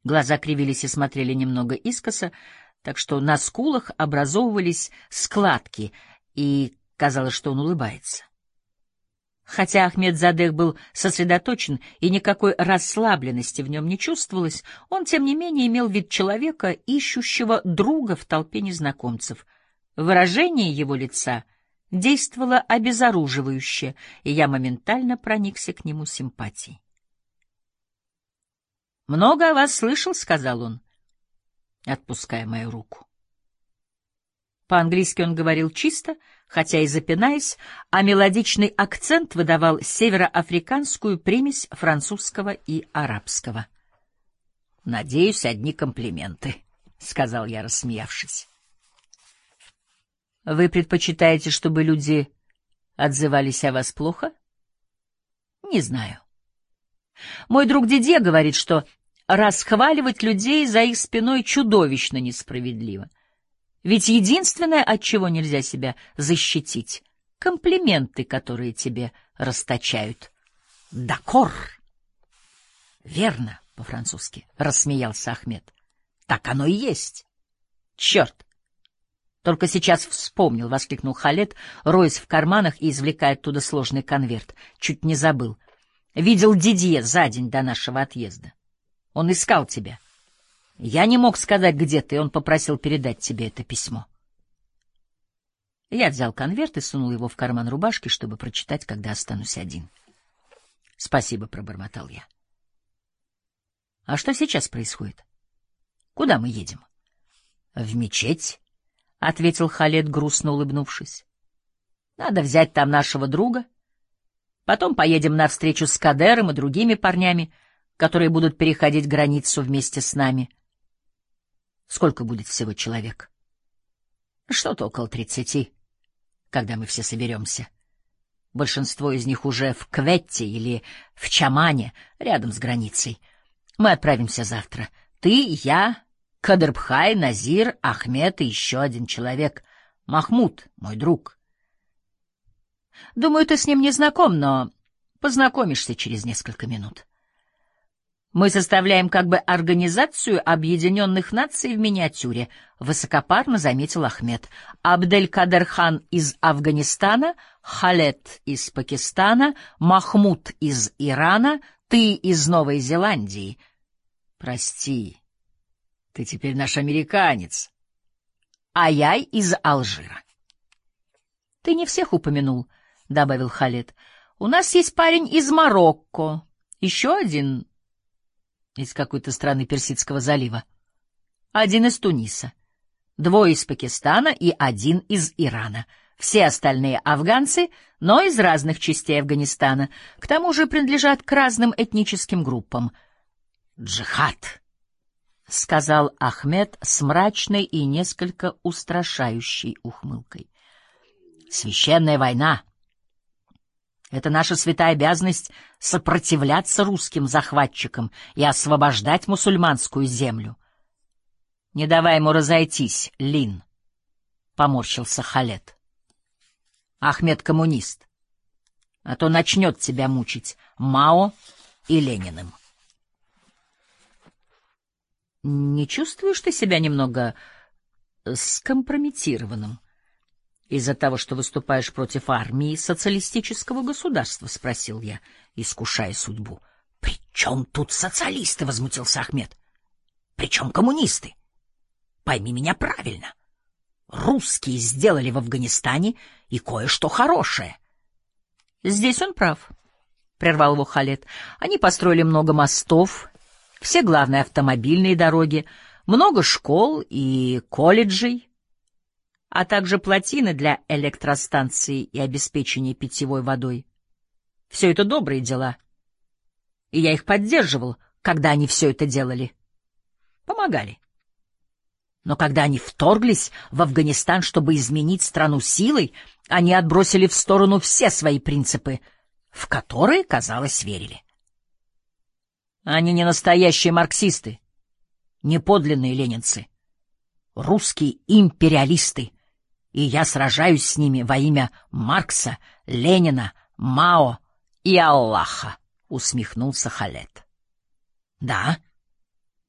Глаза кривились и смотрели немного искоса, так что на скулах образовывались складки, и казалось, что он улыбается. Хотя Ахмедзадех был сосредоточен и никакой расслабленности в нем не чувствовалось, он, тем не менее, имел вид человека, ищущего друга в толпе незнакомцев. Выражение его лица действовало обезоруживающе, и я моментально проникся к нему симпатией. «Много о вас слышал», — сказал он, отпуская мою руку. По-английски он говорил чисто, хотя и запинаясь, а мелодичный акцент выдавал североафриканскую примесь французского и арабского. «Надеюсь, одни комплименты», — сказал я, рассмеявшись. «Вы предпочитаете, чтобы люди отзывались о вас плохо?» «Не знаю. Мой друг Дидье говорит, что расхваливать людей за их спиной чудовищно несправедливо. Ведь единственное, от чего нельзя себя защитить — комплименты, которые тебе расточают. «Дакор!» «Верно», — по-французски, — рассмеялся Ахмед. «Так оно и есть». «Черт! Только сейчас вспомнил», — воскликнул Халед, роясь в карманах и извлекая оттуда сложный конверт. «Чуть не забыл. Видел Дидье за день до нашего отъезда. Он искал тебя. Я не мог сказать, где ты, и он попросил передать тебе это письмо». Я взял конверт и сунул его в карман рубашки, чтобы прочитать, когда останусь один. «Спасибо», — пробормотал я. «А что сейчас происходит? Куда мы едем?» «В мечеть», — ответил Халед, грустно улыбнувшись. «Надо взять там нашего друга. Потом поедем на встречу с Кадером и другими парнями, которые будут переходить границу вместе с нами». «Сколько будет всего человек?» «Что-то около 30, когда мы все соберемся. Большинство из них уже в Кветте или в Чамане, рядом с границей. Мы отправимся завтра. Ты, я, Кадырбхай, Назир, Ахмед и еще один человек. Махмуд, мой друг. Думаю, ты с ним не знаком, но познакомишься через несколько минут. Мы составляем как бы организацию Объединенных Наций в миниатюре», — высокопарно заметил Ахмед. «Абдель-Кадер-хан из Афганистана, Халед из Пакистана, Махмуд из Ирана, ты из Новой Зеландии». «Прости, ты теперь наш американец». «А я из Алжира». «Ты не всех упомянул», — добавил Халед. «У нас есть парень из Марокко, еще один из какой-то страны Персидского залива, один из Туниса, 2 из Пакистана и 1 из Ирана. Все остальные афганцы, но из разных частей Афганистана, к тому же принадлежат к разным этническим группам». «Джихад», — сказал Ахмед с мрачной и несколько устрашающей ухмылкой. «Священная война. Это наша святая обязанность сопротивляться русским захватчикам и освобождать мусульманскую землю». «Не давай ему разойтись, Лин», — поморщился Халед. «Ахмед коммунист, а то начнет тебя мучить Мао и Лениным». «Не чувствуешь ты себя немного скомпрометированным из-за того, что выступаешь против армии социалистического государства?» — спросил я, искушая судьбу. «При чем тут социалисты?» — возмутился Ахмед. «При чем коммунисты? Пойми меня правильно. Русские сделали в Афганистане и кое-что хорошее». «Здесь он прав», — прервал его Халед. «Они построили много мостов, все главные автомобильные дороги, много школ и колледжей, а также плотины для электростанций и обеспечения питьевой водой. Все это добрые дела, и я их поддерживал, когда они все это делали. Помогали. Но когда они вторглись в Афганистан, чтобы изменить страну силой, они отбросили в сторону все свои принципы, в которые, казалось, верили. Они не настоящие марксисты, не подлинные ленинцы, русские империалисты, и я сражаюсь с ними во имя Маркса, Ленина, Мао и Аллаха, — усмехнулся Халед. — Да,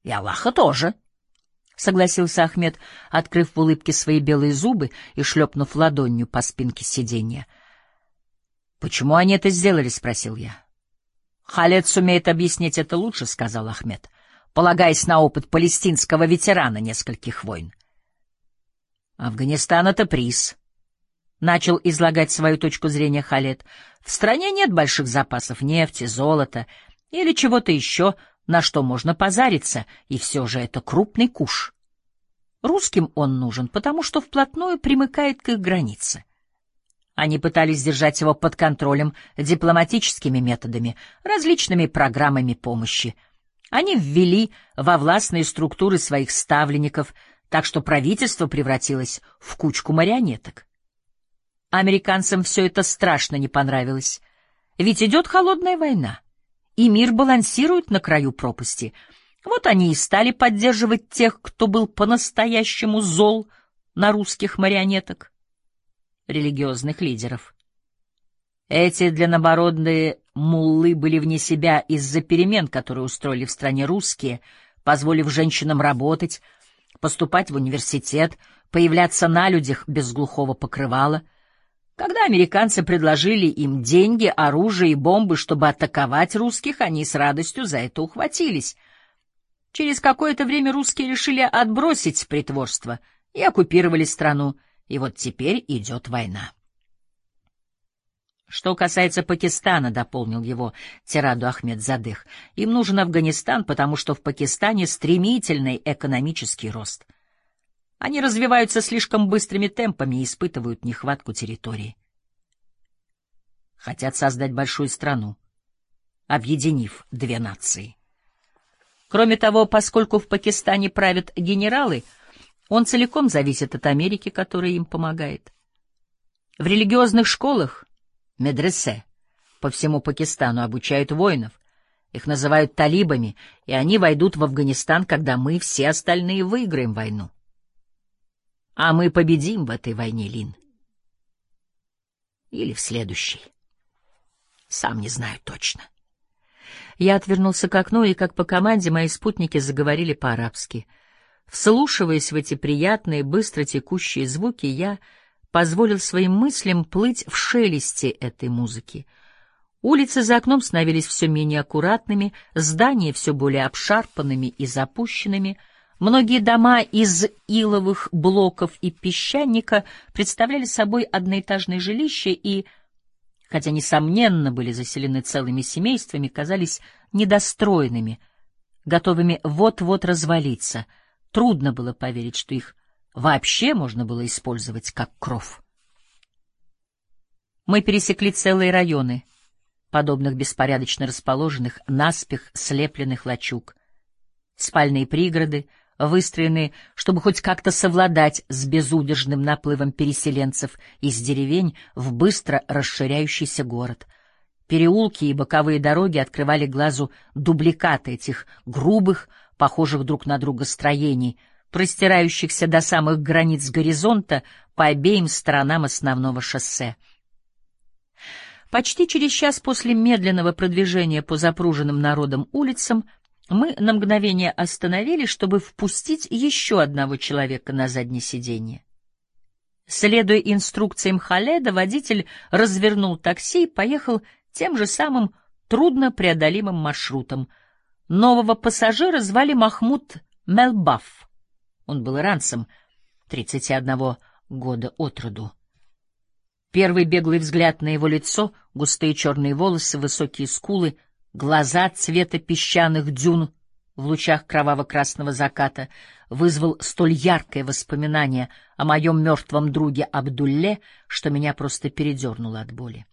И Аллаха тоже, — согласился Ахмед, открыв в улыбке свои белые зубы и шлепнув ладонью по спинке сиденья. — Почему они это сделали? — спросил я. — Халед сумеет объяснить это лучше, — сказал Ахмед, полагаясь на опыт палестинского ветерана нескольких войн. — Афганистан — это приз, — начал излагать свою точку зрения Халед. — В стране нет больших запасов нефти, золота или чего-то еще, на что можно позариться, и все же это крупный куш. Русским он нужен, потому что вплотную примыкает к их границе. Они пытались держать его под контролем дипломатическими методами, различными программами помощи. Они ввели во властные структуры своих ставленников, так что правительство превратилось в кучку марионеток. Американцам все это страшно не понравилось, ведь идет холодная война, и мир балансирует на краю пропасти. Вот они и стали поддерживать тех, кто был по-настоящему зол на русских марионеток, религиозных лидеров. Эти длиннобородые муллы были вне себя из-за перемен, которые устроили в стране русские, позволив женщинам работать, поступать в университет, появляться на людях без глухого покрывала. Когда американцы предложили им деньги, оружие и бомбы, чтобы атаковать русских, они с радостью за это ухватились. Через какое-то время русские решили отбросить притворство и оккупировали страну, и вот теперь идет война. Что касается Пакистана, — дополнил его тираду Ахмед Задых, — им нужен Афганистан, потому что в Пакистане стремительный экономический рост. Они развиваются слишком быстрыми темпами и испытывают нехватку территории. Хотят создать большую страну, объединив две нации. Кроме того, поскольку в Пакистане правят генералы, он целиком зависит от Америки, которая им помогает. В религиозных школах, медресе, по всему Пакистану обучают воинов, их называют талибами, и они войдут в Афганистан, когда мы, все остальные, выиграем войну. А мы победим в этой войне, Лин. Или в следующей. Сам не знаю точно. Я отвернулся к окну, и, как по команде, мои спутники заговорили по-арабски. Вслушиваясь в эти приятные, быстро текущие звуки, я позволил своим мыслям плыть в шелесте этой музыки. Улицы за окном становились все менее аккуратными, здания все более обшарпанными и запущенными. Многие дома из иловых блоков и песчаника представляли собой одноэтажные жилища и, хотя, несомненно, были заселены целыми семействами, казались недостроенными, готовыми вот-вот развалиться. Трудно было поверить, что их вообще можно было использовать как кров. Мы пересекли целые районы, подобных беспорядочно расположенных, наспех слепленных лачуг, спальные пригороды, выстроенные, чтобы хоть как-то совладать с безудержным наплывом переселенцев из деревень в быстро расширяющийся город. Переулки и боковые дороги открывали глазу дубликаты этих грубых, похожих друг на друга строений, простирающихся до самых границ горизонта по обеим сторонам основного шоссе. Почти через час после медленного продвижения по запруженным народом улицам мы на мгновение остановились, чтобы впустить еще одного человека на заднее сиденье. Следуя инструкциям Халеда, водитель развернул такси и поехал тем же самым труднопреодолимым маршрутом. Нового пассажира звали Махмуд Мелбаф. Он был иранцем, 31 года от роду. Первый беглый взгляд на его лицо, густые черные волосы, высокие скулы, глаза цвета песчаных дюн в лучах кроваво-красного заката вызвал столь яркое воспоминание о моем мертвом друге Абдулле, что меня просто передернуло от боли.